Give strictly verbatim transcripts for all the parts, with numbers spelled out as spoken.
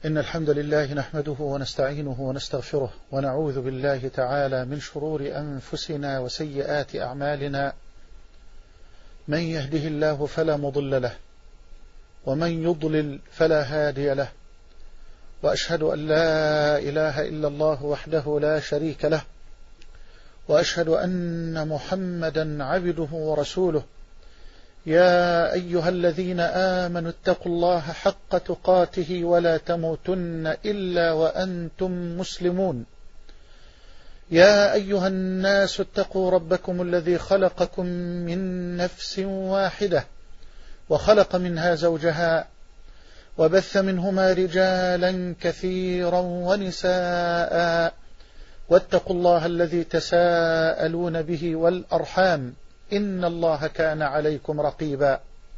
إن الحمد لله نحمده ونستعينه ونستغفره ونعوذ بالله تعالى من شرور أنفسنا وسيئات أعمالنا. من يهده الله فلا مضل له ومن يضلل فلا هادي له، وأشهد أن لا إله إلا الله وحده لا شريك له، وأشهد أن محمدا عبده ورسوله. يا أيها الذين آمنوا اتقوا الله حق تقاته ولا تموتن إلا وأنتم مسلمون. يا أيها الناس اتقوا ربكم الذي خلقكم من نفس واحدة وخلق منها زوجها وبث منهما رجالا كثيرا ونساء، واتقوا الله الذي تساءلون به والأرحام إن الله كان عليكم رقيبا.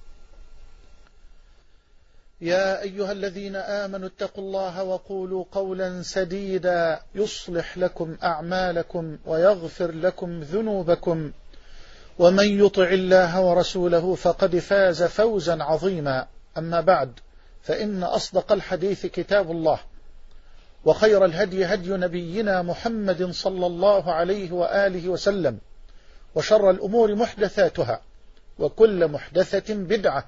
يا أيها الذين آمنوا اتقوا الله وقولوا قولا سديدا يصلح لكم أعمالكم ويغفر لكم ذنوبكم، ومن يطع الله ورسوله فقد فاز فوزا عظيما. أما بعد، فإن أصدق الحديث كتاب الله، وخير الهدي هدي نبينا محمد صلى الله عليه وآله وسلم، وشر الأمور محدثاتها، وكل محدثة بدعة،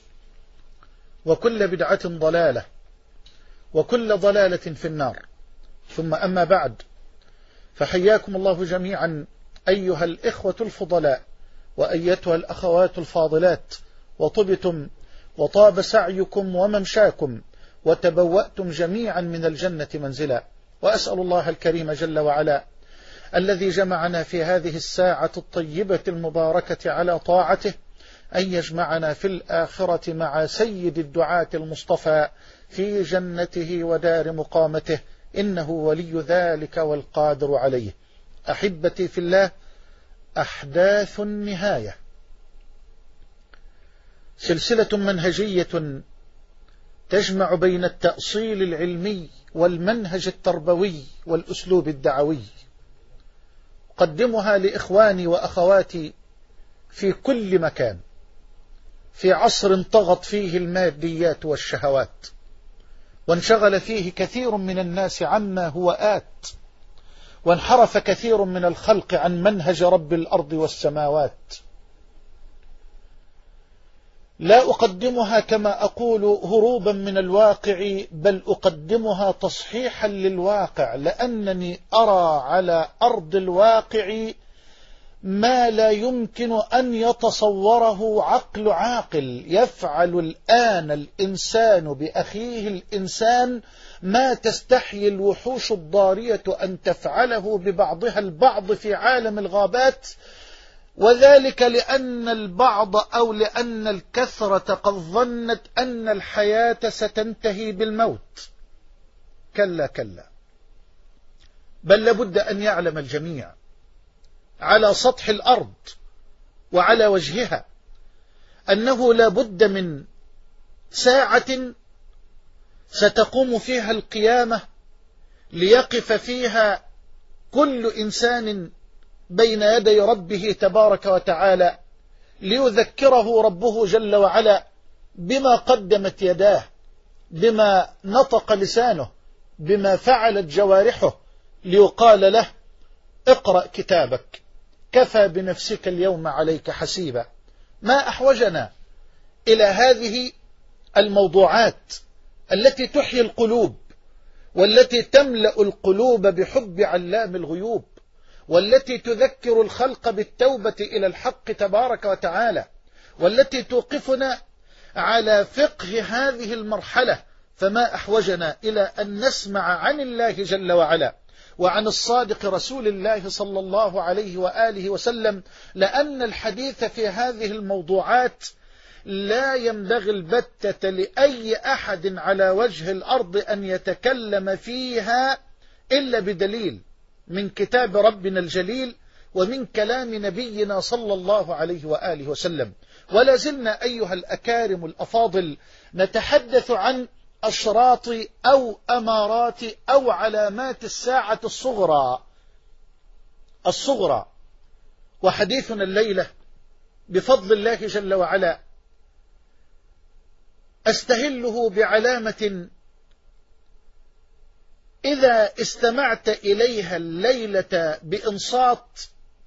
وكل بدعة ضلالة، وكل ضلالة في النار. ثم أما بعد، فحياكم الله جميعا أيها الإخوة الفضلاء وأيتها الأخوات الفاضلات، وطبتم وطاب سعيكم وممشاكم وتبوأتم جميعا من الجنة منزلا. وأسأل الله الكريم جل وعلا الذي جمعنا في هذه الساعة الطيبة المباركة على طاعته أن يجمعنا في الآخرة مع سيد الدعاة المصطفى في جنته ودار مقامته، إنه ولي ذلك والقادر عليه. أحبتي في الله، أحداث النهاية سلسلة منهجية تجمع بين التأصيل العلمي والمنهج التربوي والأسلوب الدعوي. أقدمها لإخواني وأخواتي في كل مكان، في عصر طغت فيه الماديات والشهوات، وانشغل فيه كثير من الناس عما هو آت، وانحرف كثير من الخلق عن منهج رب الأرض والسماوات. لا أقدمها كما أقول هروبا من الواقع، بل أقدمها تصحيحا للواقع، لأنني أرى على أرض الواقع ما لا يمكن أن يتصوره عقل عاقل. يفعل الآن الإنسان بأخيه الإنسان ما تستحيي الوحوش الضارية أن تفعله ببعضها البعض في عالم الغابات، وذلك لأن البعض أو لأن الكثرة قد ظنت أن الحياة ستنتهي بالموت. كلا كلا، بل لابد أن يعلم الجميع على سطح الأرض وعلى وجهها أنه لابد من ساعة ستقوم فيها القيامة، ليقف فيها كل إنسان بين يدي ربه تبارك وتعالى، ليذكره ربه جل وعلا بما قدمت يداه، بما نطق لسانه، بما فعلت جوارحه، ليقال له: اقرأ كتابك كفى بنفسك اليوم عليك حسيبا. ما أحوجنا إلى هذه الموضوعات التي تحيي القلوب، والتي تملأ القلوب بحب علام الغيوب، والتي تذكر الخلق بالتوبة إلى الحق تبارك وتعالى، والتي توقفنا على فقه هذه المرحلة. فما أحوجنا إلى أن نسمع عن الله جل وعلا وعن الصادق رسول الله صلى الله عليه وآله وسلم، لأن الحديث في هذه الموضوعات لا ينبغي البتة لأي أحد على وجه الأرض أن يتكلم فيها إلا بدليل من كتاب ربنا الجليل ومن كلام نبينا صلى الله عليه وآله وسلم. ولا زلنا أيها الأكارم الأفاضل نتحدث عن أشراط أو أمارات أو علامات الساعة الصغرى الصغرى وحديثنا الليلة بفضل الله جل وعلا أستهله بعلامة إذا استمعت إليها الليلة بإنصات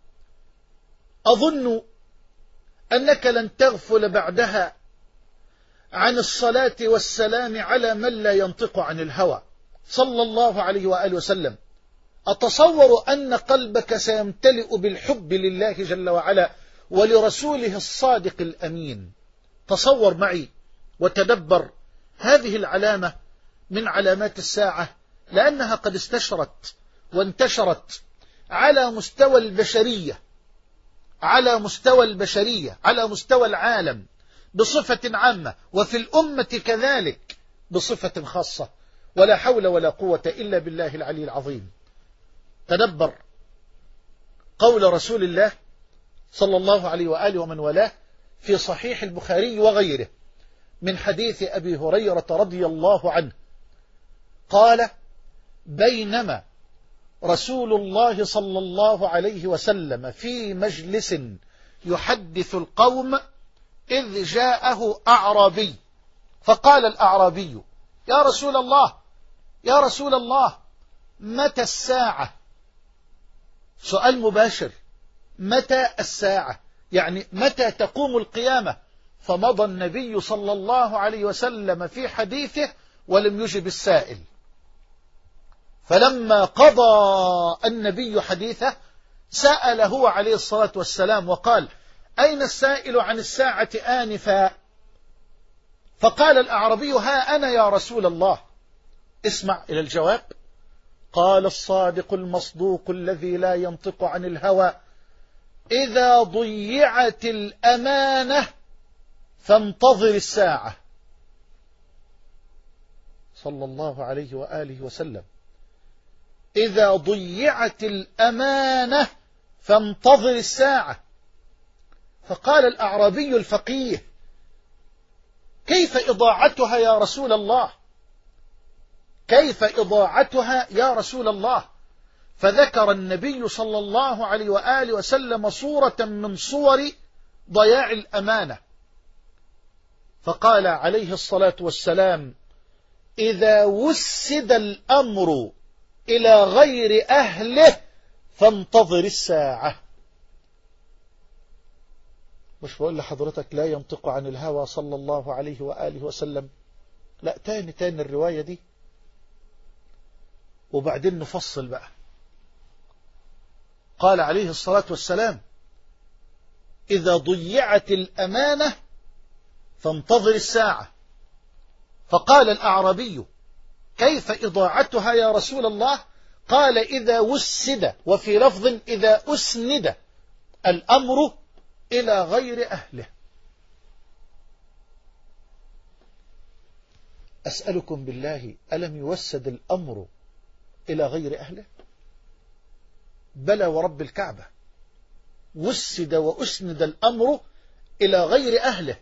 أظن أنك لن تغفل بعدها عن الصلاة والسلام على من لا ينطق عن الهوى صلى الله عليه وآله وسلم. أتصور أن قلبك سيمتلئ بالحب لله جل وعلا ولرسوله الصادق الأمين. تصور معي وتدبر هذه العلامة من علامات الساعة، لأنها قد استشرت وانتشرت على مستوى البشرية على مستوى البشرية على مستوى العالم بصفة عامة، وفي الأمة كذلك بصفة خاصة، ولا حول ولا قوة إلا بالله العلي العظيم. تدبر قول رسول الله صلى الله عليه وآله ومن والاه في صحيح البخاري وغيره من حديث أبي هريرة رضي الله عنه قال: بينما رسول الله صلى الله عليه وسلم في مجلس يحدث القوم إذ جاءه أعرابي فقال الأعرابي: يا رسول الله يا رسول الله متى الساعة؟ سؤال مباشر، متى الساعة؟ يعني متى تقوم القيامة؟ فمضى النبي صلى الله عليه وسلم في حديثه ولم يجب السائل. فلما قضى النبي حديثه سأل هو عليه الصلاة والسلام وقال: أين السائل عن الساعة آنفا؟ فقال الأعرابي: ها أنا يا رسول الله. اسمع إلى الجواب. قال الصادق المصدوق الذي لا ينطق عن الهوى: إذا ضيعت الأمانة فانتظر الساعة. صلى الله عليه وآله وسلم. إذا ضيعت الأمانة فانتظر الساعة. فقال الأعرابي الفقيه: كيف إضاعتها يا رسول الله؟ كيف إضاعتها يا رسول الله؟ فذكر النبي صلى الله عليه وآله وسلم صورة من صور ضياع الأمانة، فقال عليه الصلاة والسلام: إذا وسد الأمر إلى غير أهله فانتظر الساعة. مش بقول لحضرتك لا ينطق عن الهوى صلى الله عليه وآله وسلم؟ لا، تاني تاني الرواية دي وبعدين نفصل بقى. قال عليه الصلاة والسلام: إذا ضيعت الأمانة فانتظر الساعة. فقال الأعرابي: كيف إضاعتها يا رسول الله؟ قال: إذا وسد، وفي لفظ إذا أسند الأمر إلى غير أهله. أسألكم بالله، ألم يوسد الأمر إلى غير أهله؟ بلى ورب الكعبة، وسد وأسند الأمر إلى غير أهله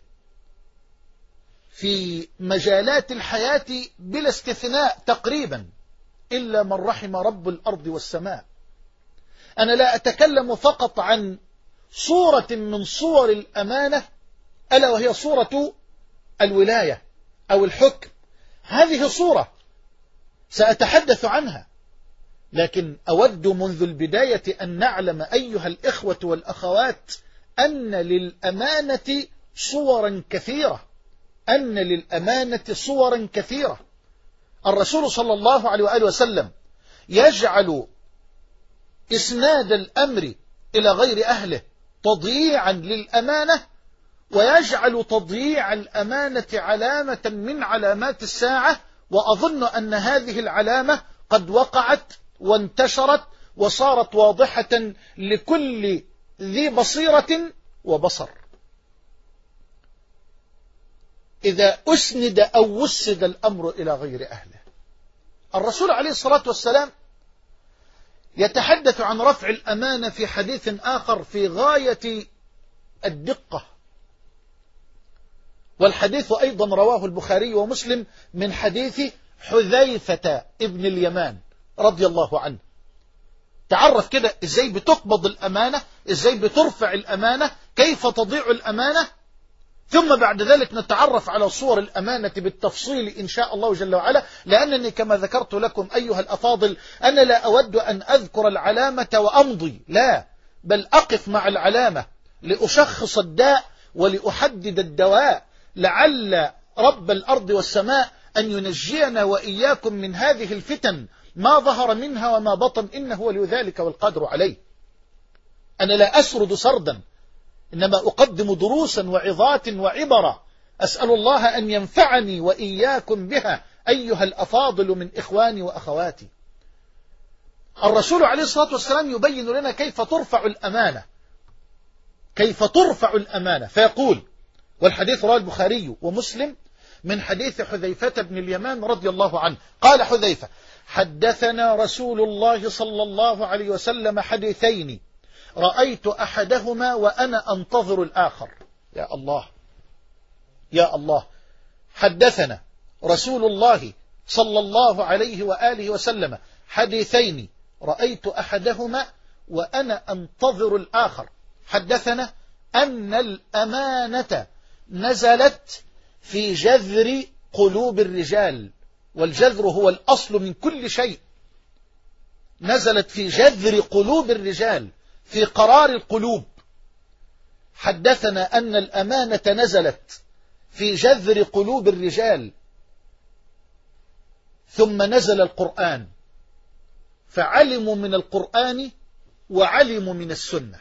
في مجالات الحياة بلا استثناء تقريبا، إلا من رحم رب الأرض والسماء. أنا لا أتكلم فقط عن صورة من صور الأمانة، ألا وهي صورة الولاية أو الحكم. هذه صورة سأتحدث عنها، لكن أود منذ البداية أن نعلم أيها الإخوة والأخوات أن للأمانة صورا كثيرة أن للأمانة صورا كثيرة. الرسول صلى الله عليه وآله وسلم يجعل إسناد الأمر إلى غير أهله تضييعا للأمانة، ويجعل تضييع الأمانة علامة من علامات الساعة. وأظن أن هذه العلامة قد وقعت وانتشرت وصارت واضحة لكل ذي بصيرة وبصر. إذا أسند أو وسد الأمر إلى غير أهله. الرسول عليه الصلاة والسلام يتحدث عن رفع الأمانة في حديث آخر في غاية الدقة، والحديث أيضا رواه البخاري ومسلم من حديث حذيفة ابن اليمان رضي الله عنه. تعرف كده إزاي بتقبض الأمانة، إزاي بترفع الأمانة، كيف تضيع الأمانة. ثم بعد ذلك نتعرف على صور الأمانة بالتفصيل إن شاء الله جل وعلا، لأنني كما ذكرت لكم أيها الأفاضل أنا لا أود أن أذكر العلامة وأمضي، لا، بل أقف مع العلامة لأشخص الداء ولأحدد الدواء، لعل رب الأرض والسماء أن ينجينا وإياكم من هذه الفتن ما ظهر منها وما بطن، إنه ولي ذلك والقادر عليه. أنا لا أسرد سردا، إنما أقدم دروسا وعظات وعبرة أسأل الله أن ينفعني وإياكم بها أيها الأفاضل من إخواني وأخواتي. الرسول عليه الصلاة والسلام يبين لنا كيف ترفع الأمانة، كيف ترفع الأمانة، فيقول، والحديث رواه البخاري ومسلم من حديث حذيفة بن اليمان رضي الله عنه، قال حذيفة: حدثنا رسول الله صلى الله عليه وسلم حديثين رأيت أحدهما وأنا أنتظر الآخر. يا الله يا الله، حدثنا رسول الله صلى الله عليه وآله وسلم حديثين رأيت أحدهما وأنا أنتظر الآخر. حدثنا أن الأمانة نزلت في جذر قلوب الرجال، والجذر هو الأصل من كل شيء، نزلت في جذر قلوب الرجال، في قرار القلوب. حدثنا أن الأمانة نزلت في جذر قلوب الرجال، ثم نزل القرآن فعلموا من القرآن وعلموا من السنة.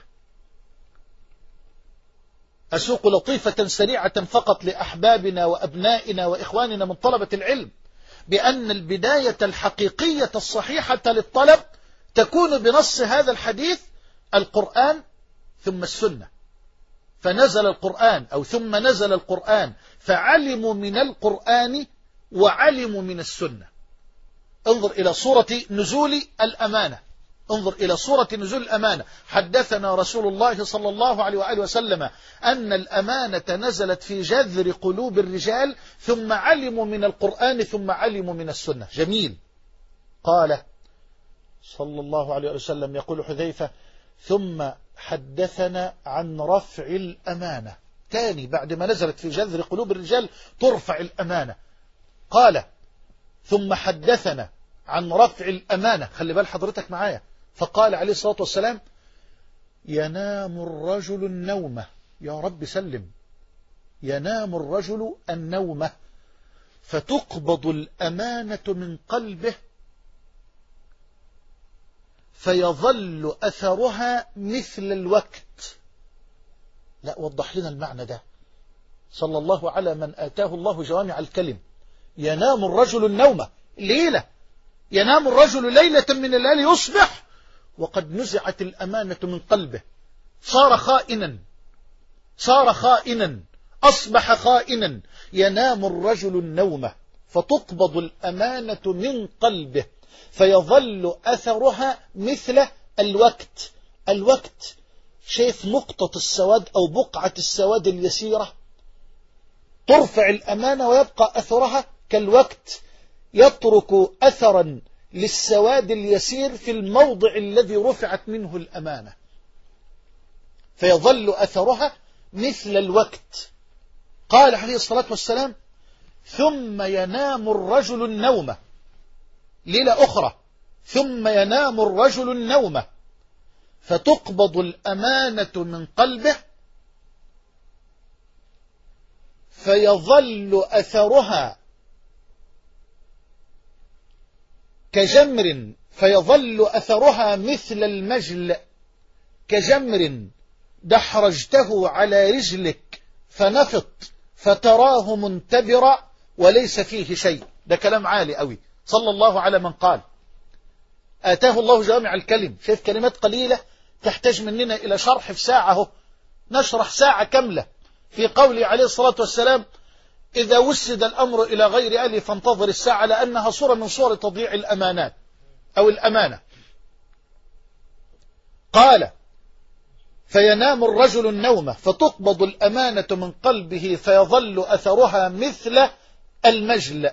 أسوق لطيفة سريعة فقط لأحبابنا وأبنائنا وإخواننا من طلبة العلم، بأن البداية الحقيقية الصحيحة للطلب تكون بنص هذا الحديث القرآن ثم السنة. فنزل القرآن أو ثم نزل القرآن فعلموا من القرآن وعلموا من السنة. انظر إلى صورة نزول الأمانة، انظر إلى صورة نزول الأمانة. حدثنا رسول الله صلى الله عليه وآله وسلم أن الأمانة نزلت في جذر قلوب الرجال، ثم علموا من القرآن ثم علموا من السنة. جميل. قال صلى الله عليه وسلم، يقول حذيفة: ثم حدثنا عن رفع الأمانة. تاني بعد ما نزلت في جذر قلوب الرجال ترفع الأمانة. قال: ثم حدثنا عن رفع الأمانة. خلي بال حضرتك معايا. فقال عليه الصلاة والسلام: ينام الرجل النومة. يا رب سلم. ينام الرجل النومة فتقبض الأمانة من قلبه فيظل أثرها مثل الوقت. لا، وضح لنا المعنى ده. صلى الله على من آتاه الله جوامع الكلم. ينام الرجل النومة ليلة، ينام الرجل ليلة من الليالي يصبح وقد نزعت الأمانة من قلبه، صار خائنا، صار خائنا، أصبح خائنا. ينام الرجل النومة فتقبض الأمانة من قلبه فيظل أثرها مثل الوقت. الوقت شايف نقطة السواد أو بقعة السواد اليسيرة، ترفع الأمانة ويبقى أثرها كالوقت، يترك أثرا للسواد اليسير في الموضع الذي رفعت منه الأمانة، فيظل أثرها مثل الوقت. قال عليه الصلاة والسلام: ثم ينام الرجل النومة. ليلة أخرى: ثم ينام الرجل النومة فتقبض الأمانة من قلبه فيظل أثرها كجمر، فيظل أثرها مثل المجل، كجمر دحرجته على رجلك فنفط فتراه منتبرا وليس فيه شيء. ده كلام عالي قوي. صلى الله على من قال. آتاه الله جوامع الكلم. شايف كلمات قليلة تحتاج مننا إلى شرح في ساعة، نشرح ساعة كاملة في قوله عليه الصلاة والسلام: إذا وسد الأمر إلى غير أهله فانتظر الساعة، لأنها صورة من صور تضييع الأمانات أو الأمانة. قال: فينام الرجل النومة فتقبض الأمانة من قلبه فيظل أثرها مثل المجل،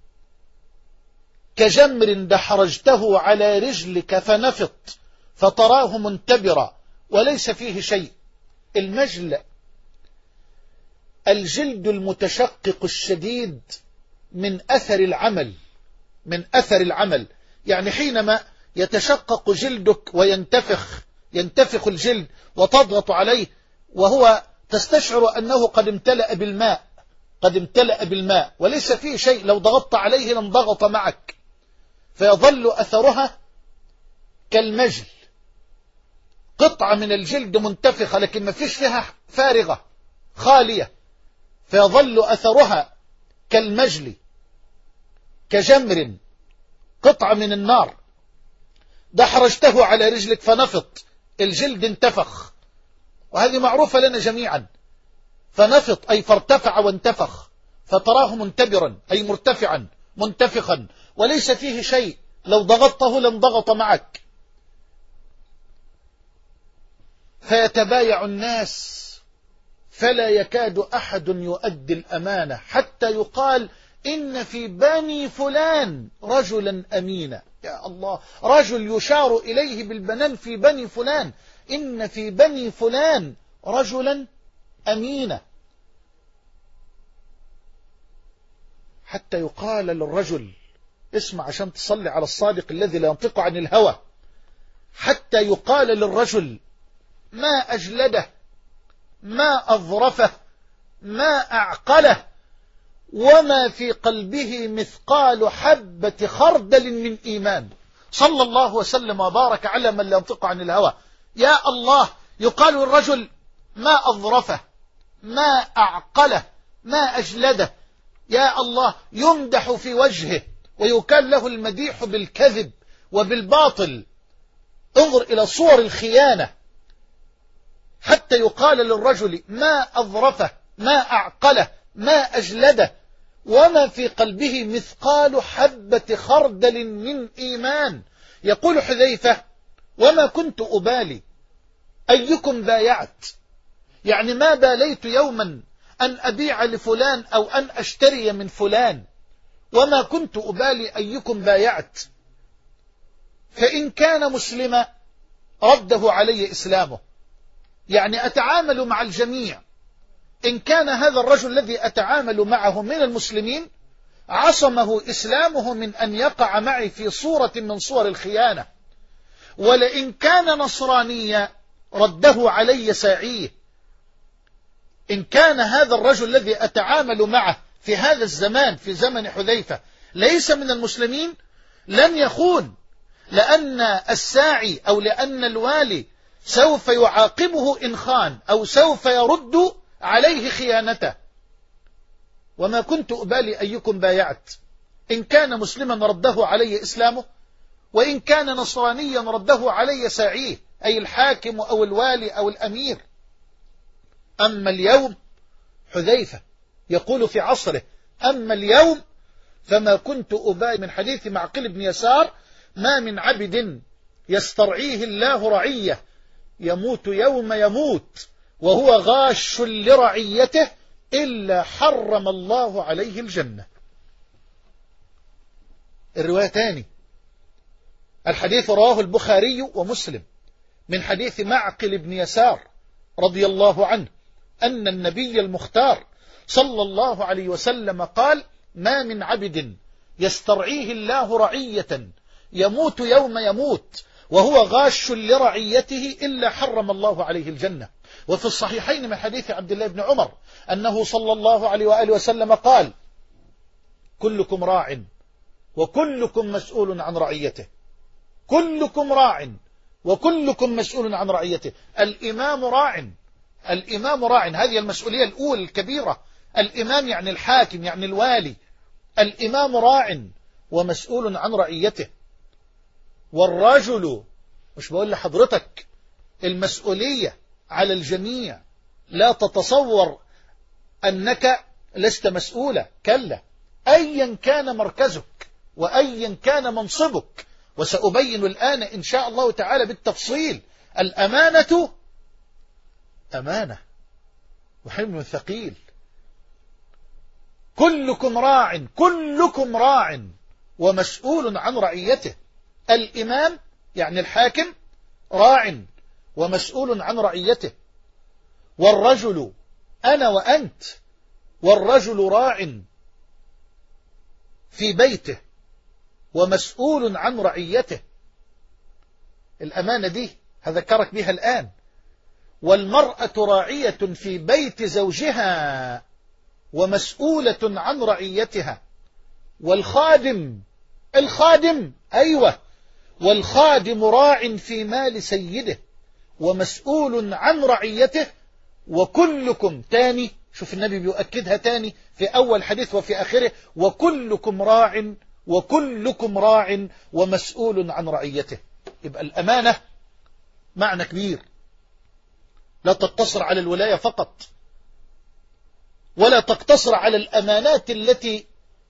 كجمر دحرجته على رجلك فنفط فتراه منتبرا وليس فيه شيء. المجل الجلد المتشقق الشديد من أثر العمل، من أثر العمل، يعني حينما يتشقق جلدك وينتفخ، ينتفخ الجلد وتضغط عليه وهو تستشعر أنه قد امتلأ بالماء، قد امتلأ بالماء وليس فيه شيء، لو ضغطت عليه لانضغط معك، فيظل أثرها كالمجل، قطعة من الجلد منتفخة لكن ما فيش فيها فارغة خالية، فيظل أثرها كالمجل كجمر، قطعة من النار، دحرجته على رجلك فنفط، الجلد انتفخ، وهذه معروفة لنا جميعا، فنفط أي فارتفع وانتفخ، فتراه منتبرا أي مرتفعا منتفخا وليس فيه شيء، لو ضغطته لانضغط معك. فيتبايع الناس فلا يكاد أحد يؤدي الأمانة حتى يقال إن في بني فلان رجلا أمينا. يا الله، رجل يشار إليه بالبنان في بني فلان، إن في بني فلان رجلا أمينا، حتى يقال للرجل، اسمع عشان تصلي على الصادق الذي لا ينطق عن الهوى، حتى يقال للرجل ما أجلده، ما أظرفه، ما أعقله، وما في قلبه مثقال حبة خردل من إيمان. صلى الله وسلم وبارك على من لا ينطق عن الهوى. يا الله، يقال للرجل ما أظرفه، ما أعقله، ما أجلده، يا الله، يمدح في وجهه ويكال له المديح بالكذب وبالباطل. انظر إلى صور الخيانة، حتى يقال للرجل ما أظرفه، ما أعقله، ما أجلده، وما في قلبه مثقال حبة خردل من إيمان. يقول حذيفة وما كنت أبالي أيكم بايعت، يعني ما باليت يوما أن أبيع لفلان أو أن أشتري من فلان، وما كنت أبالي أيكم بايعت، فإن كان مسلما رده علي إسلامه، يعني أتعامل مع الجميع، إن كان هذا الرجل الذي أتعامل معه من المسلمين عصمه إسلامه من أن يقع معي في صورة من صور الخيانة، ولئن كان نصرانيا رده علي ساعيه. إن كان هذا الرجل الذي أتعامل معه في هذا الزمان، في زمن حذيفة، ليس من المسلمين لن يخون، لأن الساعي أو لأن الوالي سوف يعاقبه إن خان، أو سوف يرد عليه خيانته. وما كنت أبالي أيكم بايعت، إن كان مسلما رده علي إسلامه، وإن كان نصرانيا رده علي ساعيه، أي الحاكم أو الوالي أو الأمير. أما اليوم، حذيفة يقول في عصره أما اليوم فما كنت أبالي، من حديث معقل بن يسار، ما من عبد يسترعيه الله رعية يموت يوم يموت وهو غاش لرعيته إلا حرم الله عليه الجنة. الرواية تاني، الحديث رواه البخاري ومسلم من حديث معقل بن يسار رضي الله عنه أن النبي المختار صلى الله عليه وسلم قال ما من عبد يسترعيه الله رعية يموت يوم يموت وهو غاش لرعيته إلا حرم الله عليه الجنة. وفي الصحيحين من حديث عبد الله بن عمر أنه صلى الله عليه وآله وسلم قال كلكم راع وكلكم مسؤول عن رعيته، كلكم راع وكلكم مسؤول عن رعيته. الإمام راع، الإمام راع، هذه المسؤولية الأولى الكبيرة. الإمام يعني الحاكم، يعني الوالي. الإمام راع ومسؤول عن رعيته. والرجل، مش بقول لحضرتك المسؤولية على الجميع، لا تتصور أنك لست مسؤولا، كلا، أيا كان مركزك وأيا كان منصبك، وسأبين الآن إن شاء الله تعالى بالتفصيل. الأمانة أمانة وحمل ثقيل. كلكم راع، كلكم راع ومسؤول عن رعيته. الإمام يعني الحاكم راع ومسؤول عن رعيته. والرجل أنا وأنت والرجل راع في بيته ومسؤول عن رعيته. الأمانة دي هذكرك بها الآن. والمرأة راعية في بيت زوجها ومسؤولة عن رعيتها. والخادم الخادم أيوة والخادم راع في مال سيده ومسؤول عن رعيته. وكلكم تاني، شوف النبي بيؤكدها تاني في أول حديث وفي آخره، وكلكم راع وكلكم راع ومسؤول عن رعيته. يبقى الأمانة معنى كبير، لا تقتصر على الولاية فقط، ولا تقتصر على الأمانات التي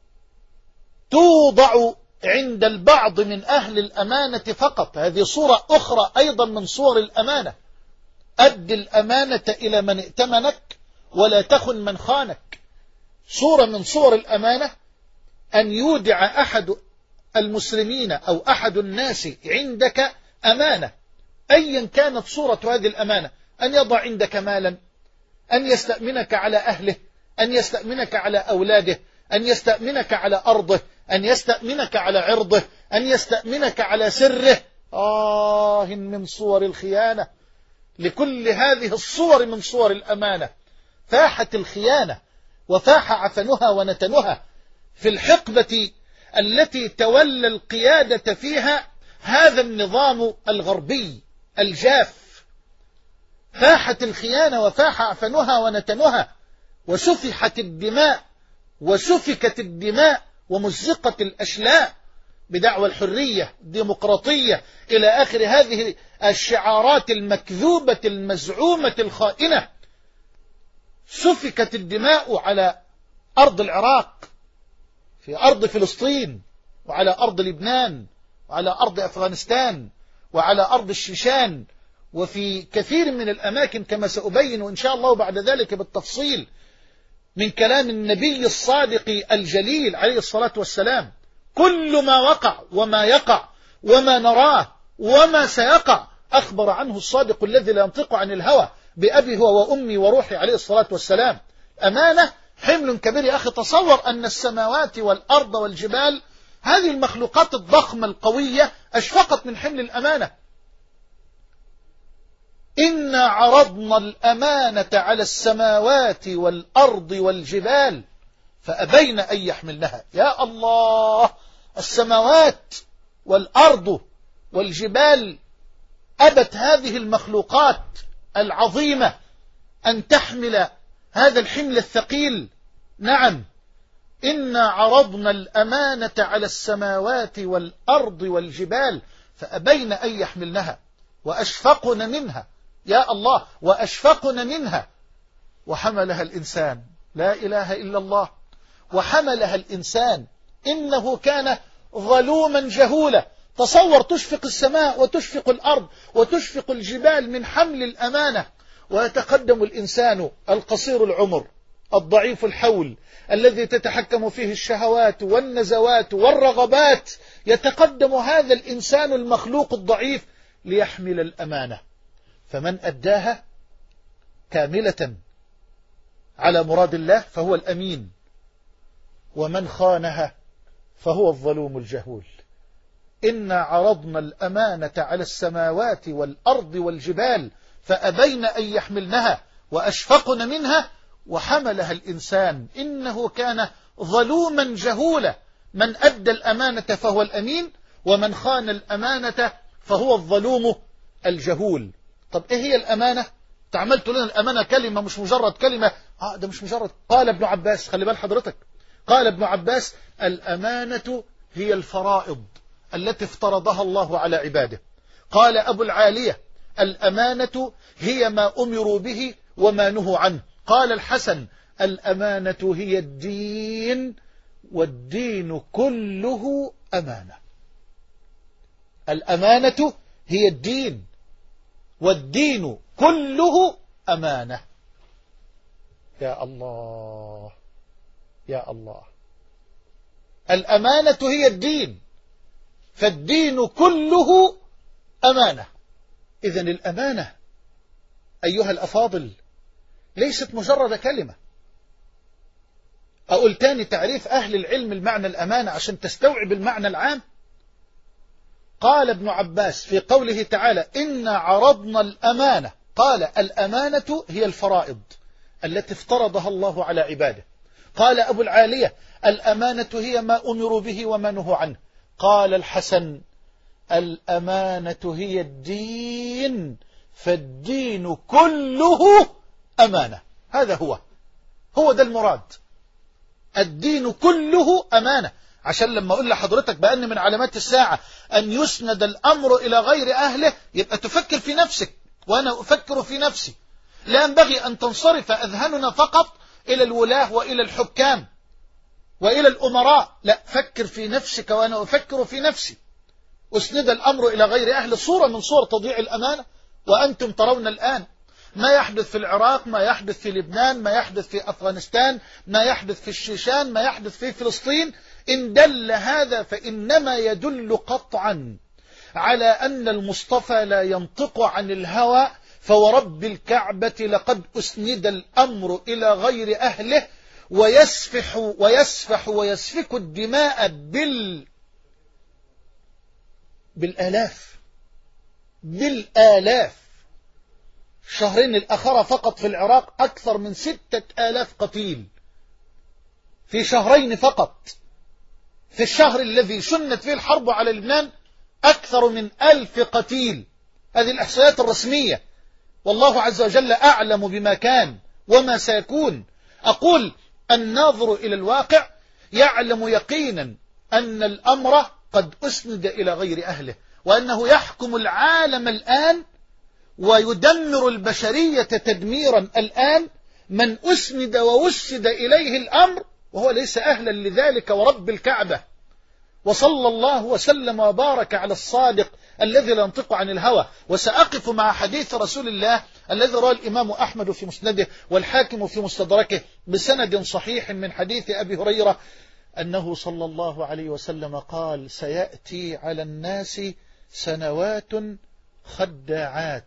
توضع عند البعض من أهل الأمانة فقط. هذه صورة أخرى أيضا من صور الأمانة. أد الأمانة إلى من ائتمنك ولا تخن من خانك. صورة من صور الأمانة أن يودع أحد المسلمين أو أحد الناس عندك أمانة، أيا كانت صورة هذه الأمانة، أن يضع عندك مالا، أن يستأمنك على أهله، أن يستأمنك على أولاده، أن يستأمنك على أرضه، أن يستأمنك على عرضه، أن يستأمنك على سره. آه من صور الخيانة. لكل هذه الصور من صور الأمانة فاحت الخيانة وفاح عفنها ونتنها في الحقبة التي تولى القيادة فيها هذا النظام الغربي الجاف. فاحت الخيانة وفاح عفنها ونتنها، وسفحت الدماء وسفكت الدماء ومزقت الأشلاء بدعوى الحرية الديمقراطية إلى آخر هذه الشعارات المكذوبة المزعومة الخائنة. سفكت الدماء على أرض العراق، في أرض فلسطين، وعلى أرض لبنان، وعلى أرض أفغانستان، وعلى أرض الشيشان، وفي كثير من الأماكن كما سأبين إن شاء الله بعد ذلك بالتفصيل من كلام النبي الصادق الجليل عليه الصلاة والسلام. كل ما وقع وما يقع وما نراه وما سيقع أخبر عنه الصادق الذي لا ينطق عن الهوى بأبي هو وأمي وروحي عليه الصلاة والسلام. أمانة حمل كبير يا أخي. تصور أن السماوات والأرض والجبال، هذه المخلوقات الضخمة القوية، أشفقت من حمل الأمانة. إنا عرضنا الأمانة على السماوات والأرض والجبال فأبين أن يحملنها. يا الله، السماوات والأرض والجبال أبت هذه المخلوقات العظيمة أن تحمل هذا الحمل الثقيل. نعم، إنا عرضنا الأمانة على السماوات والأرض والجبال فأبين أن يحملنها وأشفقن منها. يا الله، وأشفقن منها وحملها الإنسان. لا إله إلا الله. وحملها الإنسان إنه كان ظلوما جهولا. تصور تشفق السماء وتشفق الأرض وتشفق الجبال من حمل الأمانة، ويتقدم الإنسان القصير العمر الضعيف الحول الذي تتحكم فيه الشهوات والنزوات والرغبات، يتقدم هذا الإنسان المخلوق الضعيف ليحمل الأمانة. فمن أداها كاملة على مراد الله فهو الأمين، ومن خانها فهو الظلوم الجهول. إنا عرضنا الأمانة على السماوات والأرض والجبال فأبين أن يحملنها وأشفقن منها وحملها الإنسان إنه كان ظلوما جهولا. من أدى الأمانة فهو الأمين، ومن خان الأمانة فهو الظلوم الجهول. طب إيه هي الأمانة؟ تعملت لنا الأمانة كلمة مش مجرد كلمة. آه ده مش مجرد. قال ابن عباس، خلي بال حضرتك، قال ابن عباس: الأمانة هي الفرائض التي افترضها الله على عباده. قال أبو العالية: الأمانة هي ما أمروا به وما نهوا عنه. قال الحسن: الأمانة هي الدين، والدين كله أمانة. الأمانة هي الدين، والدين كله أمانة. يا الله يا الله، الأمانة هي الدين، فالدين كله أمانة. إذن الأمانة أيها الأفاضل ليست مجرد كلمة، أقول تاني تعريف أهل العلم المعنى الأمانة عشان تستوعب المعنى العام. قال ابن عباس في قوله تعالى إنا عرضنا الأمانة، قال الأمانة هي الفرائض التي افترضها الله على عباده. قال أبو العالية الأمانة هي ما أمروا به وما نهوا عنه. قال الحسن الأمانة هي الدين، فالدين كله أمانة. هذا هو هو ده المراد، الدين كله أمانة. عشان لما أقول لحضرتك بأن من علامات الساعة أن يسند الأمر إلى غير أهله، يبقى تفكر في نفسك وأنا أفكر في نفسي. لا ينبغي أن تنصرف أذهاننا فقط إلى الولاة وإلى الحكام وإلى الأمراء، لا، فكر في نفسك وأنا أفكر في نفسي. أسند الأمر إلى غير أهل، صورة من صور تضييع الأمانة. وأنتم ترون الآن ما يحدث في العراق، ما يحدث في لبنان، ما يحدث في أفغانستان، ما يحدث في الشيشان، ما يحدث في فلسطين. إن دل هذا فإنما يدل قطعا على أن المصطفى لا ينطق عن الهوى. فورب الكعبة لقد أسند الأمر إلى غير أهله، ويسفح ويسفح ويسفك الدماء بال بالآلاف بالآلاف. شهرين الأخرى فقط في العراق أكثر من ستة آلاف قتيل في شهرين فقط. في الشهر الذي شنت فيه الحرب على لبنان أكثر من ألف قتيل. هذه الإحصائيات الرسمية، والله عز وجل أعلم بما كان وما سيكون. أقول الناظر إلى الواقع يعلم يقينا أن الأمر قد أسند إلى غير أهله، وأنه يحكم العالم الآن ويدمر البشرية تدميرا الآن من أسند ووسد إليه الأمر وهو ليس أهلا لذلك. ورب الكعبة، وصلى الله وسلم وبارك على الصادق الذي لا ينطق عن الهوى. وسأقف مع حديث رسول الله الذي رواه الإمام أحمد في مسنده والحاكم في مستدركه بسند صحيح من حديث أبي هريرة أنه صلى الله عليه وسلم قال سيأتي على الناس سنوات خداعات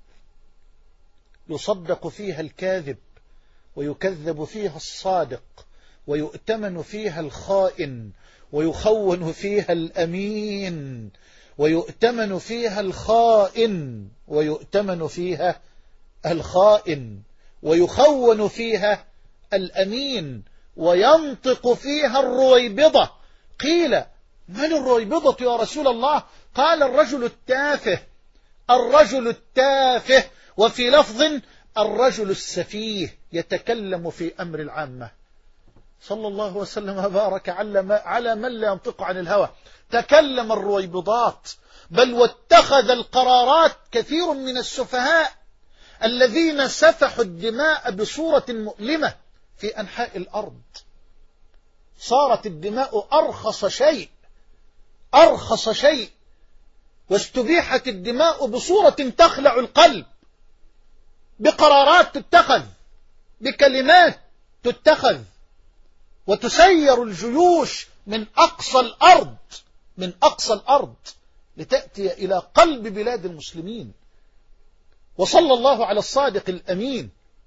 يصدق فيها الكاذب ويكذب فيها الصادق ويؤتمن فيها الخائن ويخون فيها الأمين ويؤتمن فيها الخائن ويؤتمن فيها الخائن ويخون فيها الأمين وينطق فيها الرويبضة. قيل من الرويبضة يا رسول الله؟ قال الرجل التافه الرجل التافه وفي لفظ الرجل السفيه يتكلم في أمر العامة. صلى الله وسلم وبارك على من لا ينطق عن الهوى. تكلم الرويبضات، بل واتخذ القرارات كثير من السفهاء الذين سفحوا الدماء بصورة مؤلمة في أنحاء الأرض. صارت الدماء أرخص شيء أرخص شيء واستبيحت الدماء بصورة تخلع القلب، بقرارات تتخذ، بكلمات تتخذ، وتسير الجيوش من أقصى الأرض من أقصى الأرض لتأتي إلى قلب بلاد المسلمين. وصلى الله على الصادق الأمين.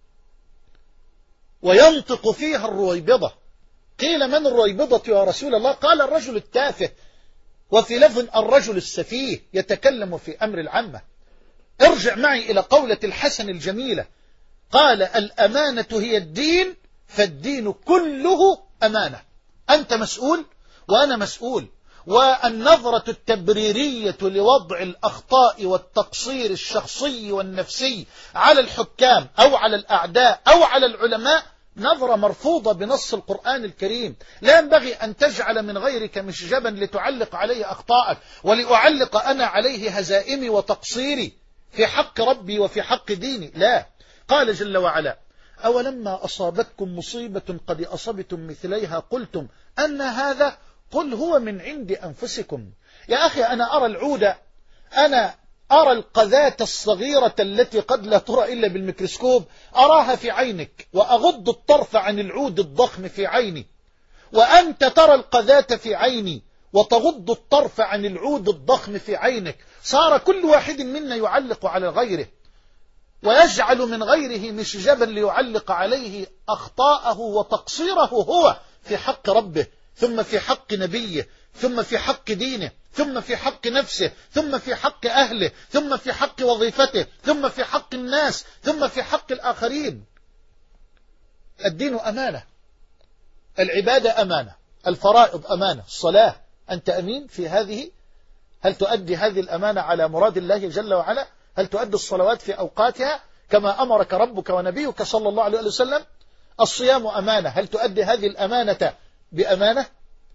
وينطق فيها الرويبضة. قيل من الرويبضة يا رسول الله؟ قال الرجل التافه، وفي لفظ الرجل السفيه يتكلم في أمر العامة. ارجع معي إلى قولة الحسن الجميلة، قال الأمانة هي الدين، فالدين كله أمانة. أنت مسؤول وأنا مسؤول. والنظرة التبريرية لوضع الأخطاء والتقصير الشخصي والنفسي على الحكام أو على الأعداء أو على العلماء نظرة مرفوضة بنص القرآن الكريم. لا ينبغي أن تجعل من غيرك مشجبا لتعلق عليه أخطاءك ولأعلق أنا عليه هزائمي وتقصيري في حق ربي وفي حق ديني. لا. قال جل وعلا أولما أصابتكم مصيبة قد أصبتم مثليها قلتم أن هذا قل هو من عند أنفسكم. يا أخي أنا أرى العودة، أنا أرى القذاة الصغيرة التي قد لا ترى إلا بالميكروسكوب، أراها في عينك وأغض الطرف عن العود الضخم في عيني، وأنت ترى القذاة في عيني وتغض الطرف عن العود الضخم في عينك. صار كل واحد منا يعلق على غيره. ويجعل من غيره مشجبا ليعلق عليه أخطاءه وتقصيره هو في حق ربه، ثم في حق نبيه، ثم في حق دينه، ثم في حق نفسه، ثم في حق أهله، ثم في حق وظيفته، ثم في حق الناس، ثم في حق الآخرين. الدين أمانة، العبادة أمانة، الفرائض أمانة، الصلاة أنت أمين في هذه؟ هل تؤدي هذه الأمانة على مراد الله جل وعلا؟ هل تؤدي الصلوات في أوقاتها كما أمرك ربك ونبيك صلى الله عليه وسلم؟ الصيام أمانة، هل تؤدي هذه الأمانة بأمانة؟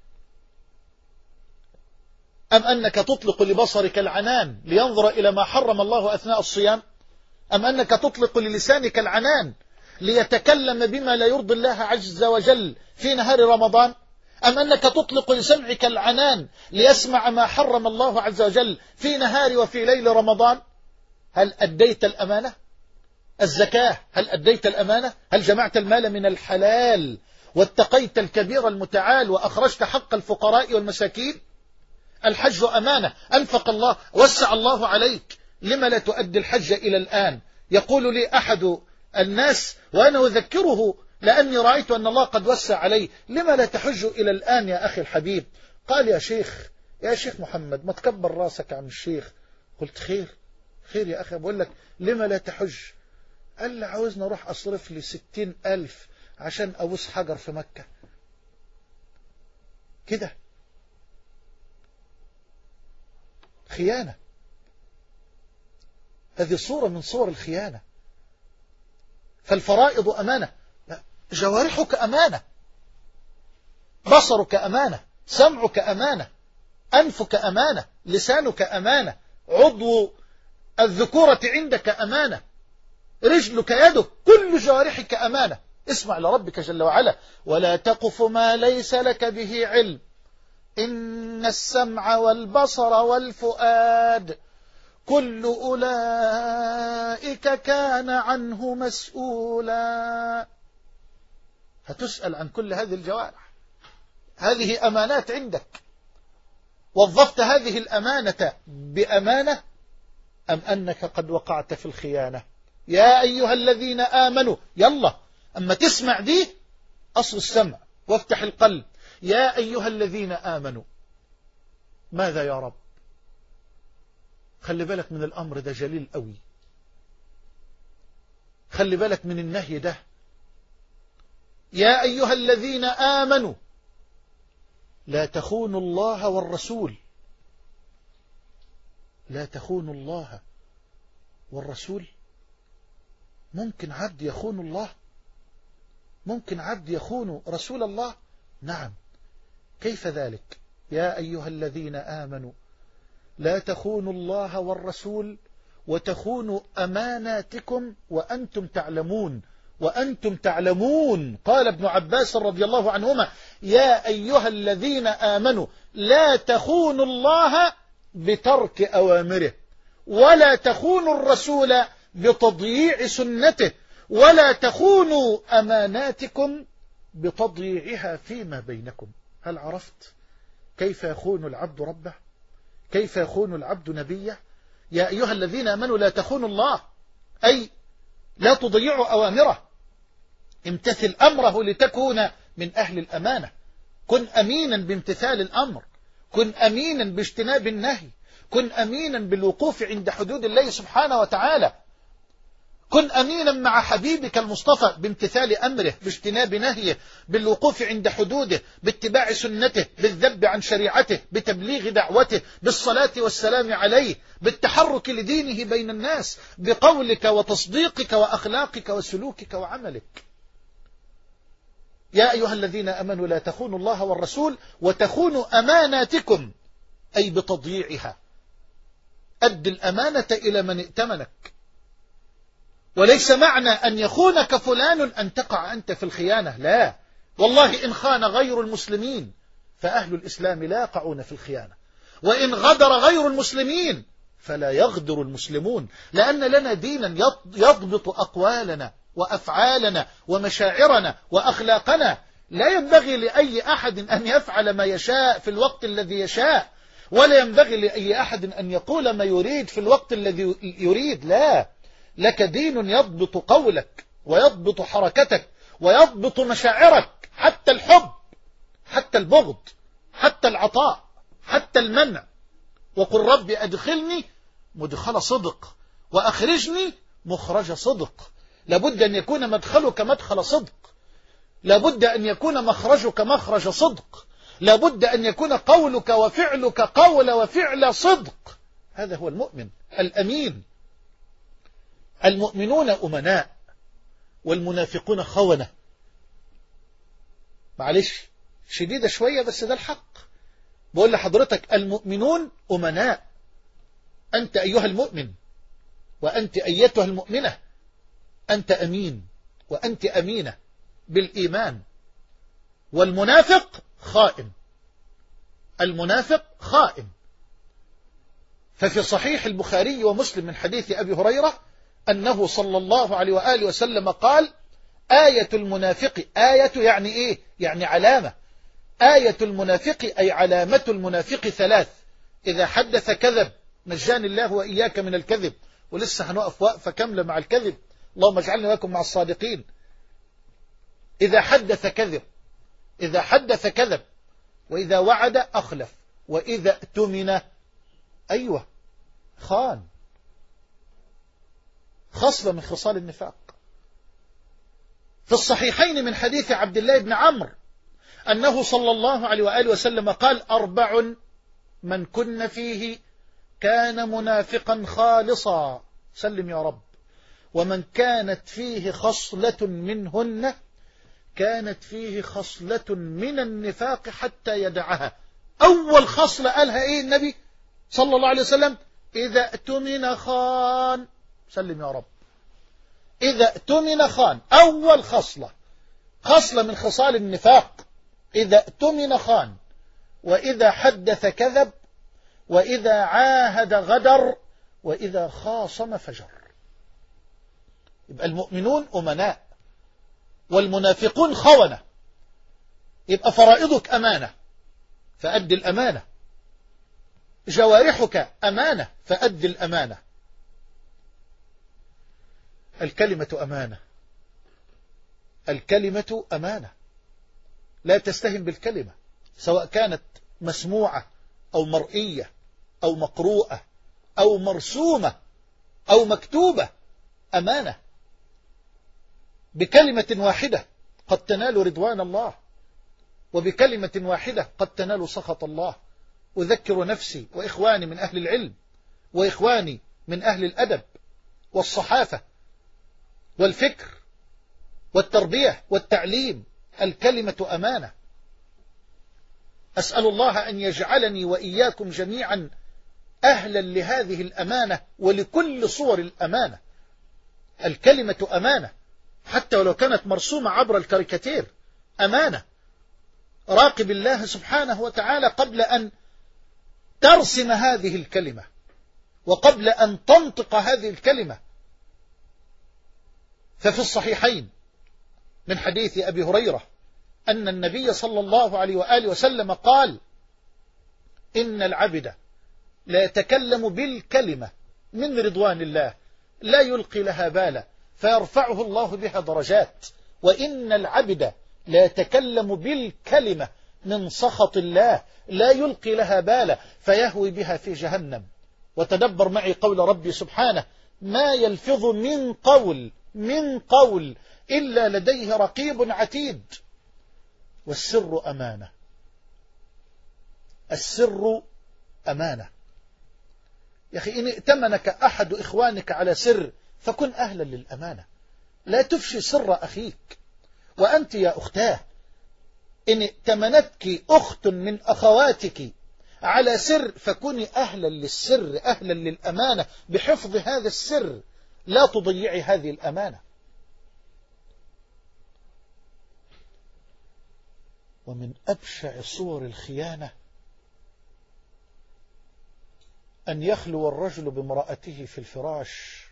أم أنك تطلق لبصرك العنان لينظر إلى ما حرم الله أثناء الصيام؟ أم أنك تطلق للسانك العنان ليتكلم بما لا يرضي الله عز وجل في نهار رمضان؟ أم أنك تطلق لسمعك العنان ليسمع ما حرم الله عز وجل في نهار وفي ليل رمضان؟ هل أديت الأمانة؟ الزكاة هل أديت الأمانة؟ هل جمعت المال من الحلال واتقيت الكبير المتعال وأخرجت حق الفقراء والمساكين؟ الحج أمانة، أنفق الله وسع الله عليك، لما لا تؤدي الحج إلى الآن؟ يقول لي أحد الناس وأنا أذكره لأني رأيت أن الله قد وسع عليه، لما لا تحج إلى الآن يا أخي الحبيب؟ قال يا شيخ يا شيخ محمد ما تكبر راسك عن الشيخ. قلت خير خير يا أخي، بقول لك لما لا تحج؟ قال لي عاوزنا أروح أصرف لي ستين ألف عشان أبوس حجر في مكة كده. خيانة، هذه صورة من صور الخيانة. فالفرائض أمانة، جوارحك أمانة، بصرك أمانة، سمعك أمانة، أنفك أمانة، لسانك أمانة، عضو الذكورة عندك أمانة، رجلك يدك، كل جوارحك أمانة. اسمع لربك جل وعلا: ولا تقف ما ليس لك به علم إن السمع والبصر والفؤاد كل أولئك كان عنه مسؤولا. هتسأل عن كل هذه الجوارح، هذه أمانات عندك. وظفت هذه الأمانة بأمانة أم أنك قد وقعت في الخيانة؟ يا أيها الذين آمنوا، يلا أما تسمع دي أصل السمع وافتح القلب. يا أيها الذين آمنوا، ماذا يا رب؟ خلي بالك من الأمر ده جليل قوي، خلي بالك من النهي ده. يا أيها الذين آمنوا لا تخونوا الله والرسول، لا تخونوا الله والرسول. ممكن عبد يخون الله؟ ممكن عبد يخون رسول الله؟ نعم. كيف ذلك؟ يا أيها الذين آمنوا لا تخونوا الله والرسول وتخونوا أماناتكم وأنتم تعلمون، وأنتم تعلمون. قال ابن عباس رضي الله عنهما: يا أيها الذين آمنوا لا تخونوا الله بترك أوامره، ولا تخونوا الرسول بتضييع سنته، ولا تخونوا أماناتكم بتضييعها فيما بينكم. هل عرفت كيف يخون العبد ربه؟ كيف يخون العبد نبيه؟ يا أيها الذين آمنوا لا تخونوا الله، أي لا تضيعوا أوامره، امتثل أمره لتكون من أهل الأمانة. كن أمينا بامتثال الأمر، كن أمينا باجتناب النهي، كن أمينا بالوقوف عند حدود الله سبحانه وتعالى، كن أمينا مع حبيبك المصطفى بامتثال أمره، باجتناب نهيه، بالوقوف عند حدوده، باتباع سنته، بالذب عن شريعته، بتبليغ دعوته، بالصلاة والسلام عليه، بالتحرك لدينه بين الناس، بقولك وتصديقك وأخلاقك وسلوكك وعملك. يا أيها الذين آمنوا لا تخونوا الله والرسول وتخونوا أماناتكم، أي بتضييعها. أد الأمانة إلى من ائتمنك، وليس معنى أن يخونك فلان أن تقع أنت في الخيانة، لا والله. إن خان غير المسلمين فأهل الإسلام لا يقعون في الخيانة، وإن غدر غير المسلمين فلا يغدر المسلمون، لأن لنا دينا يضبط أقوالنا وأفعالنا ومشاعرنا وأخلاقنا. لا ينبغي لأي أحد أن يفعل ما يشاء في الوقت الذي يشاء، ولا ينبغي لأي أحد أن يقول ما يريد في الوقت الذي يريد، لا. لك دين يضبط قولك ويضبط حركتك ويضبط مشاعرك، حتى الحب، حتى البغض، حتى العطاء، حتى المنع. وقل رب أدخلني مدخل صدق وأخرجني مخرج صدق. لابد أن يكون مدخلك مدخل صدق، لابد أن يكون مخرجك مخرج صدق، لابد أن يكون قولك وفعلك قول وفعل صدق. هذا هو المؤمن الأمين. المؤمنون أمناء والمنافقون خونة. معلش شديدة شوية بس ده الحق. بقول لحضرتك المؤمنون أمناء. أنت أيها المؤمن وأنت أيتها المؤمنة، أنت أمين وأنت أمينة بالإيمان. والمنافق خائن، المنافق خائن. ففي صحيح البخاري ومسلم من حديث أبي هريرة أنه صلى الله عليه وآله وسلم قال: آية المنافق، آية يعني إيه؟ يعني علامة. آية المنافق أي علامة المنافق ثلاث: إذا حدث كذب، نجاني الله وإياك من الكذب، ولسه هنقف وقفة كاملة مع الكذب، اللهم اجعلنا لكم مع الصادقين. إذا حدث كذب، إذا حدث كذب، وإذا وعد أخلف، وإذا اؤتمن أيوة خان. خصلة من خصال النفاق. في الصحيحين من حديث عبد الله بن عمرو أنه صلى الله عليه وآله وسلم قال: أربع من كن فيه كان منافقا خالصا، سلم يا رب. ومن كانت فيه خصلة منهن كانت فيه خصلة من النفاق حتى يدعها. أول خصلة قالها إيه النبي صلى الله عليه وسلم؟ إذا اؤتمن خان. سلم يا رب. إذا اؤتمن خان، أول خصلة، خصلة من خصال النفاق. إذا اؤتمن خان، وإذا حدث كذب، وإذا عاهد غدر، وإذا خاصم فجر. يبقى المؤمنون أمناء والمنافقون خونة. يبقى فرائضك أمانة فأد الأمانة، جوارحك أمانة فأد الأمانة. الكلمة أمانة، الكلمة أمانة. لا تستهن بالكلمة، سواء كانت مسموعة أو مرئية أو مقروءة أو مرسومة أو مكتوبة. أمانة. بكلمة واحدة قد تنال رضوان الله، وبكلمة واحدة قد تنال سخط الله. أذكر نفسي وإخواني من أهل العلم وإخواني من أهل الأدب والصحافة والفكر والتربية والتعليم: الكلمة أمانة. أسأل الله أن يجعلني وإياكم جميعا أهلا لهذه الأمانة ولكل صور الأمانة. الكلمة أمانة، حتى ولو كانت مرسومة عبر الكاريكاتير. أمانة. راقب الله سبحانه وتعالى قبل أن ترسم هذه الكلمة وقبل أن تنطق هذه الكلمة. ففي الصحيحين من حديث أبي هريرة أن النبي صلى الله عليه وآله وسلم قال: إن العبد لا يتكلم بالكلمة من رضوان الله لا يلقي لها بالا فيرفعه الله بها درجات، وإن العبد لا يتكلم بالكلمة من سخط الله لا يلقي لها بالا فيهوي بها في جهنم. وتدبر معي قول ربي سبحانه: ما يلفظ من قول من قول إلا لديه رقيب عتيد. والسر أمانة. السر أمانة. يا أخي إن ائتمنك أحد إخوانك على سر فكن أهلا للأمانة. لا تفشي سر أخيك. وأنت يا أختاه إن ائتمنتك أخت من أخواتك على سر فكوني أهلا للسر، أهلا للأمانة بحفظ هذا السر. لا تضيعي هذه الأمانة. ومن أبشع صور الخيانة أن يخلو الرجل بامرأته في الفراش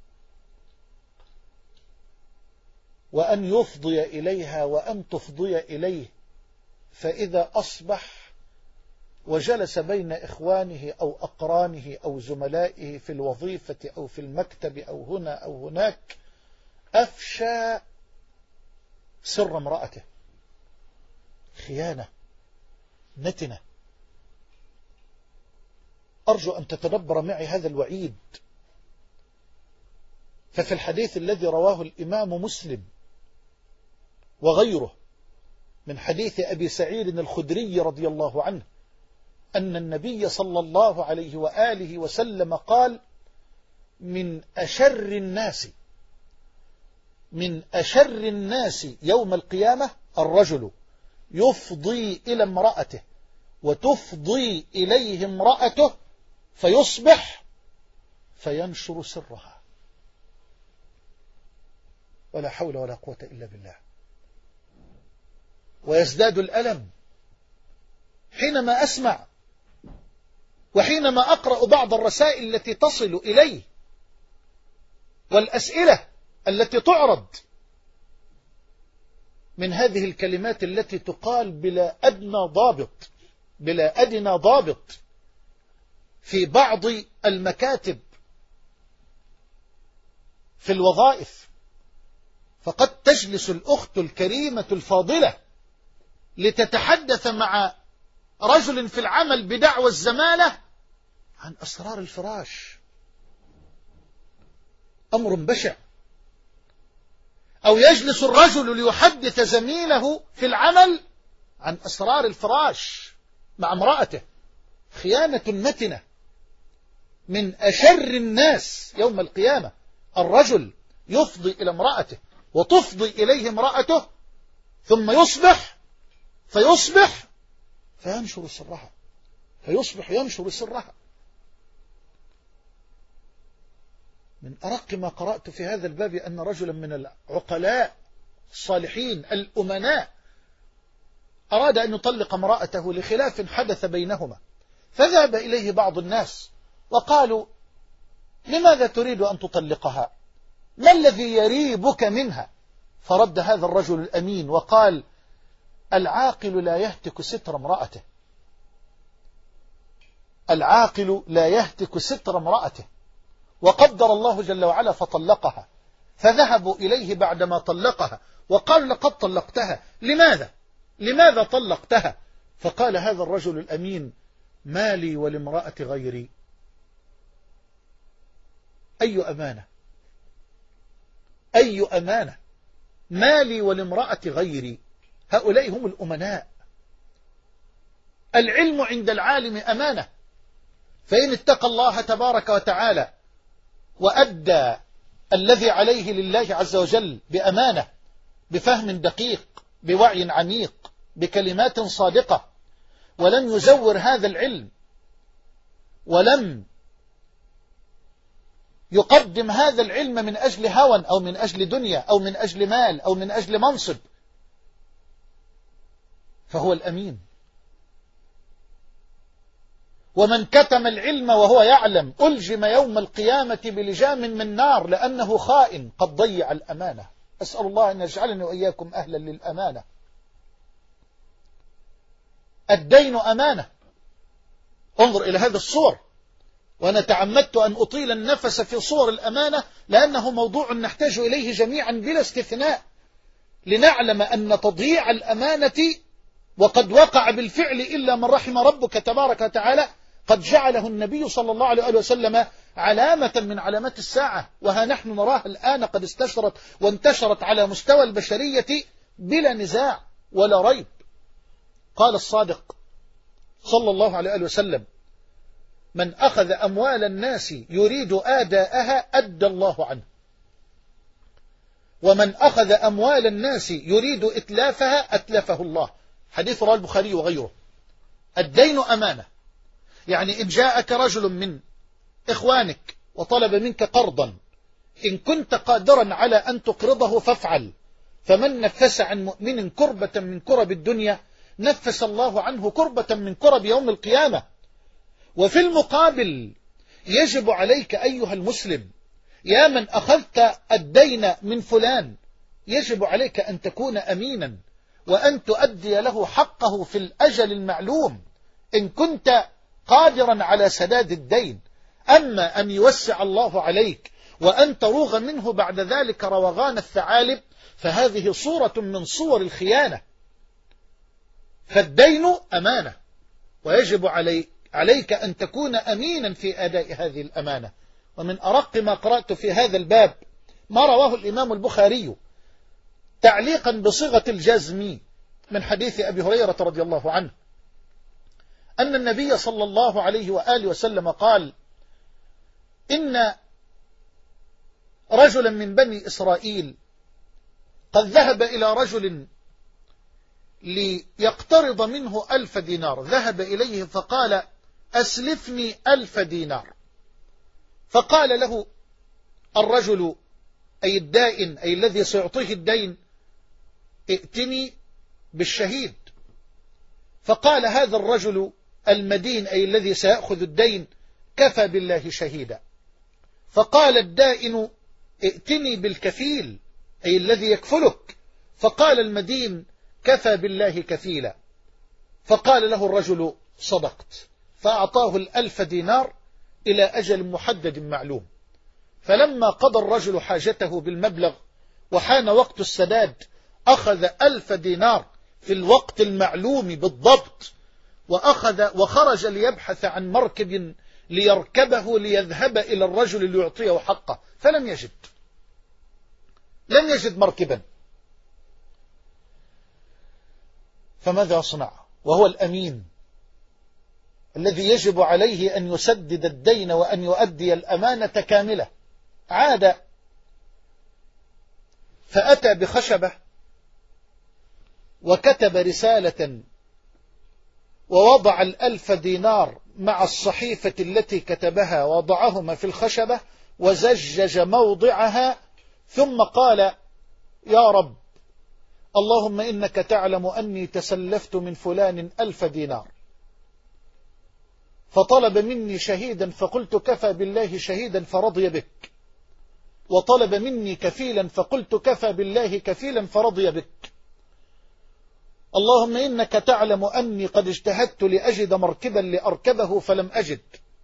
وأن يفضي إليها وأن تفضي إليه، فإذا أصبح وجلس بين إخوانه أو أقرانه أو زملائه في الوظيفة أو في المكتب أو هنا أو هناك، أفشى سر امرأته. خيانة نتنة. أرجو أن تتدبر معي هذا الوعيد. ففي الحديث الذي رواه الإمام مسلم وغيره من حديث أبي سعيد الخدري رضي الله عنه أن النبي صلى الله عليه وآله وسلم قال: من أشر الناس من أشر الناس يوم القيامة الرجل يفضي إلى امرأته وتفضي إليه امرأته فيصبح فينشر سرها. ولا حول ولا قوة إلا بالله. ويزداد الألم حينما أسمع وحينما أقرأ بعض الرسائل التي تصل إلي والأسئلة التي تعرض من هذه الكلمات التي تقال بلا أدنى ضابط بلا أدنى ضابط في بعض المكاتب في الوظائف. فقد تجلس الأخت الكريمة الفاضلة لتتحدث مع رجل في العمل بدعوى الزمالة عن أسرار الفراش. أمر بشع. أو يجلس الرجل ليحدث زميله في العمل عن أسرار الفراش مع امرأته. خيانة متنة. من أشر الناس يوم القيامة الرجل يفضي إلى امرأته وتفضي إليه امرأته ثم يصبح فيصبح فينشر سرها فيصبح ينشر سرها. من أرق ما قرأت في هذا الباب أن رجلا من العقلاء الصالحين الأمناء أراد أن يطلق امرأته لخلاف حدث بينهما، فذهب إليه بعض الناس وقالوا: لماذا تريد أن تطلقها؟ ما الذي يريبك منها؟ فرد هذا الرجل الأمين وقال: العاقل لا يهتك ستر امرأته العاقل لا يهتك ستر امرأته وقدر الله جل وعلا فطلقها. فذهبوا إليه بعدما طلقها وقالوا: لقد طلقتها، لماذا؟ لماذا طلقتها؟ فقال هذا الرجل الأمين: ما لي ولامرأة غيري. أي أمانة أي أمانة ما لي ولامرأة غيري. هؤلاء هم الأمناء. العلم عند العالم أمانة، فإن اتقى الله تبارك وتعالى وأدى الذي عليه لله عز وجل بأمانة، بفهم دقيق، بوعي عميق، بكلمات صادقة، ولم يزور هذا العلم ولم يقدم هذا العلم من أجل هوى أو من أجل دنيا أو من أجل مال أو من أجل منصب، فهو الأمين. ومن كتم العلم وهو يعلم ألجم يوم القيامة بلجام من نار لأنه خائن قد ضيع الأمانة. أسأل الله أن يجعلني وإياكم أهلا للأمانة. الدين أمانة. انظر إلى هذا الصور، وأنا تعمدت أن أطيل النفس في صور الأمانة لأنه موضوع نحتاج إليه جميعا بلا استثناء، لنعلم أن تضييع الأمانة وقد وقع بالفعل إلا من رحم ربك تبارك وتعالى قد جعله النبي صلى الله عليه وسلم علامة من علامات الساعة، وها نحن نراها الآن قد استشرت وانتشرت على مستوى البشرية بلا نزاع ولا ريب. قال الصادق صلى الله عليه وسلم: من أخذ أموال الناس يريد آداءها أدى الله عنه، ومن أخذ أموال الناس يريد إتلافها أتلفه الله. حديث رواه البخاري وغيره. الدين أمانة، يعني إن جاءك رجل من إخوانك وطلب منك قرضا إن كنت قادرا على أن تقرضه فافعل، فمن نفس عن مؤمن كربة من كرب الدنيا نفس الله عنه كربة من كرب يوم القيامة. وفي المقابل يجب عليك أيها المسلم يا من أخذت الدين من فلان، يجب عليك أن تكون أمينا وأن تؤدي له حقه في الأجل المعلوم. إن كنت قادرا على سداد الدين. أما أن يوسع الله عليك وأن تروغ منه بعد ذلك روغان الثعالب فهذه صورة من صور الخيانة. فالدين أمانة، ويجب عليك, عليك أن تكون أمينا في أداء هذه الأمانة. ومن أرق ما قرأت في هذا الباب ما رواه الإمام البخاري تعليقا بصيغة الجزم من حديث أبي هريرة رضي الله عنه أن النبي صلى الله عليه وآله وسلم قال: إن رجلا من بني إسرائيل قد ذهب إلى رجل ليقترض منه ألف دينار، ذهب إليه فقال: أسلفني ألف دينار. فقال له الرجل أي الدائن أي الذي سيعطيه الدين: ائتني بالشهيد. فقال هذا الرجل المدين أي الذي سيأخذ الدين: كفى بالله شهيدا. فقال الدائن: ائتني بالكفيل أي الذي يكفلك. فقال المدين: كفى بالله كفيلا. فقال له الرجل: صدقت. فأعطاه الألف دينار إلى أجل محدد معلوم. فلما قضى الرجل حاجته بالمبلغ وحان وقت السداد أخذ ألف دينار في الوقت المعلوم بالضبط، وأخذ وخرج ليبحث عن مركب ليركبه ليذهب إلى الرجل ليعطيه حقه، فلم يجد لم يجد مركبا. فماذا صنع وهو الأمين الذي يجب عليه أن يسدد الدين وأن يؤدي الأمانة كاملة؟ عاد فأتى بخشبة وكتب رسالة ووضع الألف دينار مع الصحيفة التي كتبها، وضعهما في الخشبة وزجج موضعها، ثم قال: يا رب، اللهم إنك تعلم أني تسلفت من فلان ألف دينار، فطلب مني شهيدا فقلت كفى بالله شهيدا فرضي بك، وطلب مني كفيلا فقلت كفى بالله كفيلا فرضي بك. اللهم إنك تعلم أني قد اجتهدت لأجد مركبا لأركبه فلم أجد.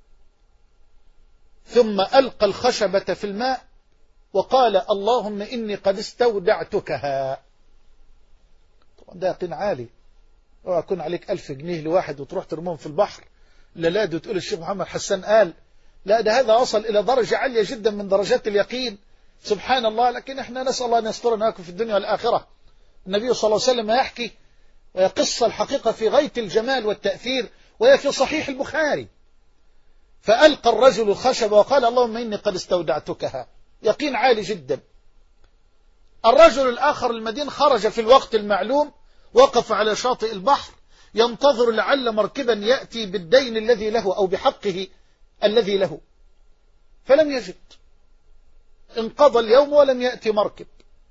ثم ألقى الخشبة في الماء وقال: اللهم إني قد استودعتكها. طبعا ده يقين عالي، ويكون عليك ألف جنيه لواحد وتروح ترمون في البحر، لا لا دو تقول الشيخ محمد حسان قال، لا ده هذا وصل إلى درجة عالية جدا من درجات اليقين، سبحان الله. لكن احنا نسأل الله أن يسترنا في الدنيا والآخرة. النبي صلى الله عليه وسلم يحكي قصة الحقيقة في غاية الجمال والتأثير، وهي في صحيح البخاري. فألقى الرجل الخشب وقال: اللهم إني قد استودعتكها، يقين عالي جدا. الرجل الآخر المدين خرج في الوقت المعلوم، وقف على شاطئ البحر ينتظر لعل مركبا يأتي بالدين الذي له أو بحقه الذي له، فلم يجد. انقضى اليوم ولم يأتي مركب.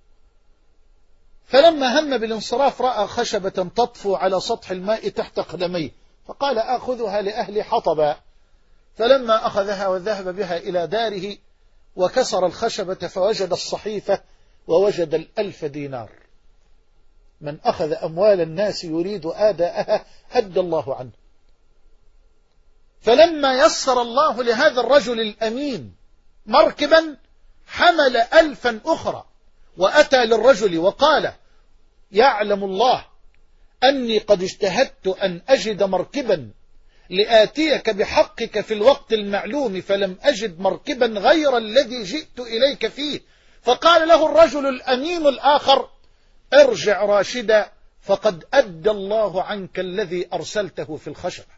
فلما هم بالانصراف رأى خشبة تطفو على سطح الماء تحت قدميه، فقال: آخذها لأهل حطبا. فلما أخذها وذهب بها إلى داره وكسر الخشبة فوجد الصحيفة ووجد الألف دينار. من أخذ أموال الناس يريد آداءها أدى الله عنه. فلما يسر الله لهذا الرجل الأمين مركبا حمل ألفا أخرى وأتى للرجل وقال: يعلم الله أني قد اجتهدت أن أجد مركبا لآتيك بحقك في الوقت المعلوم فلم أجد مركبا غير الذي جئت إليك فيه. فقال له الرجل الأمين الآخر: ارجع راشدا فقد أدى الله عنك الذي أرسلته في الخشبة.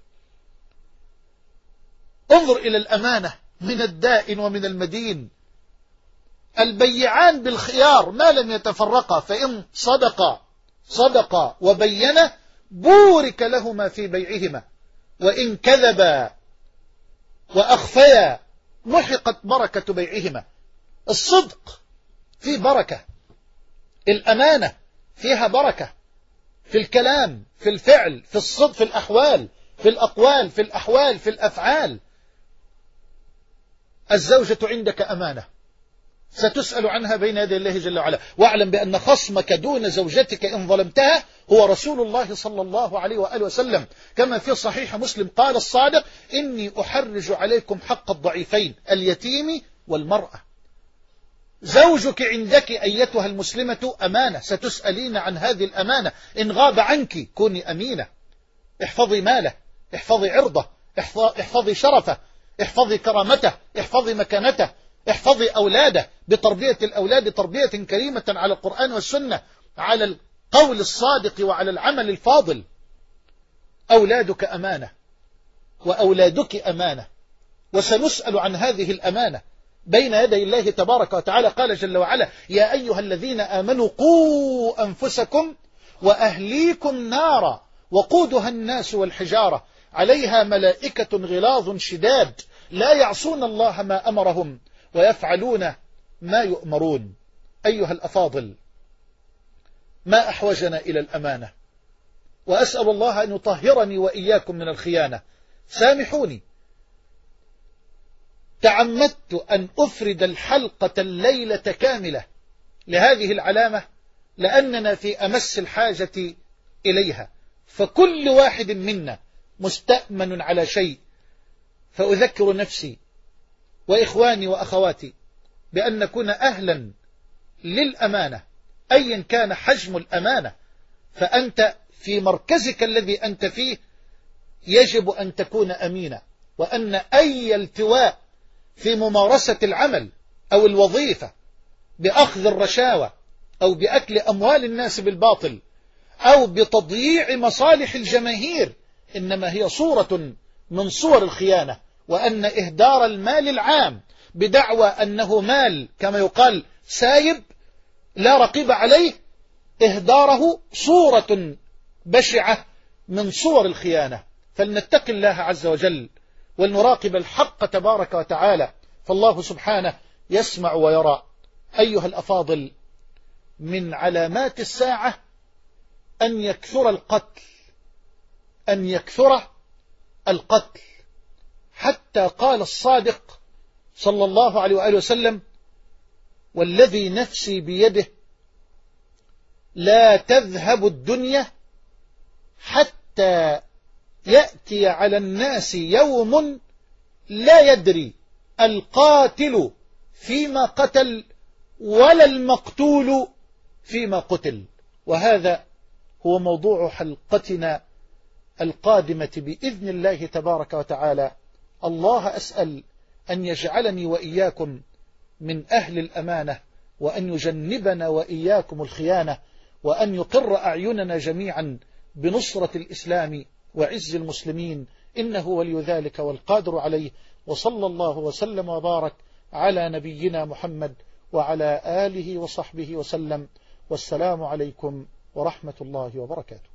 انظر إلى الأمانة من الدائن ومن المدين. البيعان بالخيار ما لم يتفرقا، فإن صدقا صدقا وبينا بورك لهما في بيعهما، وإن كذبا وأخفيا محقت بركة بيعهما. الصدق فيه بركة، الأمانة فيها بركة، في الكلام، في الفعل، في الصدق، في الأحوال، في الأقوال، في الأحوال، في الأفعال. الزوجة عندك أمانة، ستسأل عنها بين يدي الله جل وعلا. واعلم بأن خصمك دون زوجتك إن ظلمتها هو رسول الله صلى الله عليه وآله وسلم، كما في صحيح مسلم قال الصادق: إني أحرج عليكم حق الضعيفين اليتيم والمرأة. زوجك عندك أيتها المسلمة أمانة، ستسألين عن هذه الأمانة. إن غاب عنك كوني أمينة، احفظي ماله، احفظي عرضه، احفظي شرفه، احفظي كرامته، احفظي مكانته، احفظي أولاده بتربية الأولاد تربية كريمة على القرآن والسنة، على القول الصادق وعلى العمل الفاضل. أولادك أمانة وأولادك أمانة، وسنسأل عن هذه الأمانة بين يدي الله تبارك وتعالى. قال جل وعلا: يا أيها الذين آمنوا قوا أنفسكم وأهليكم نارا وقودها الناس والحجارة عليها ملائكة غلاظ شداد لا يعصون الله ما أمرهم ويفعلون ما يؤمرون. أيها الأفاضل، ما أحوجنا إلى الأمانة، وأسأل الله أن يطهرني وإياكم من الخيانة. سامحوني، تعمدت أن أفرد الحلقة الليلة كاملة لهذه العلامة لأننا في أمس الحاجة إليها، فكل واحد منا مستأمن على شيء. فأذكر نفسي وإخواني وأخواتي بأن نكون أهلا للأمانة أيا كان حجم الأمانة. فأنت في مركزك الذي أنت فيه يجب أن تكون أمينا، وأن أي التواء في ممارسة العمل أو الوظيفة بأخذ الرشاوى أو بأكل أموال الناس بالباطل أو بتضييع مصالح الجماهير إنما هي صورة من صور الخيانة. وأن إهدار المال العام بدعوى أنه مال كما يقال سايب لا رقيب عليه، إهداره صورة بشعة من صور الخيانة. فلنتق الله عز وجل ولنراقب الحق تبارك وتعالى، فالله سبحانه يسمع ويرى. أيها الأفاضل، من علامات الساعة أن يكثر القتل، أن يكثر القتل، حتى قال الصادق صلى الله عليه وآله وسلم: والذي نفسي بيده لا تذهب الدنيا حتى يأتي على الناس يوم لا يدري القاتل فيما قتل ولا المقتول فيما قتل. وهذا هو موضوع حلقتنا القادمة بإذن الله تبارك وتعالى. الله أسأل أن يجعلني وإياكم من أهل الأمانة، وأن يجنبنا وإياكم الخيانة، وأن يقر أعيننا جميعا بنصرة الإسلام وعز المسلمين، إنه ولي ذلك والقادر عليه. وصلى الله وسلم وبارك على نبينا محمد وعلى آله وصحبه وسلم، والسلام عليكم ورحمة الله وبركاته.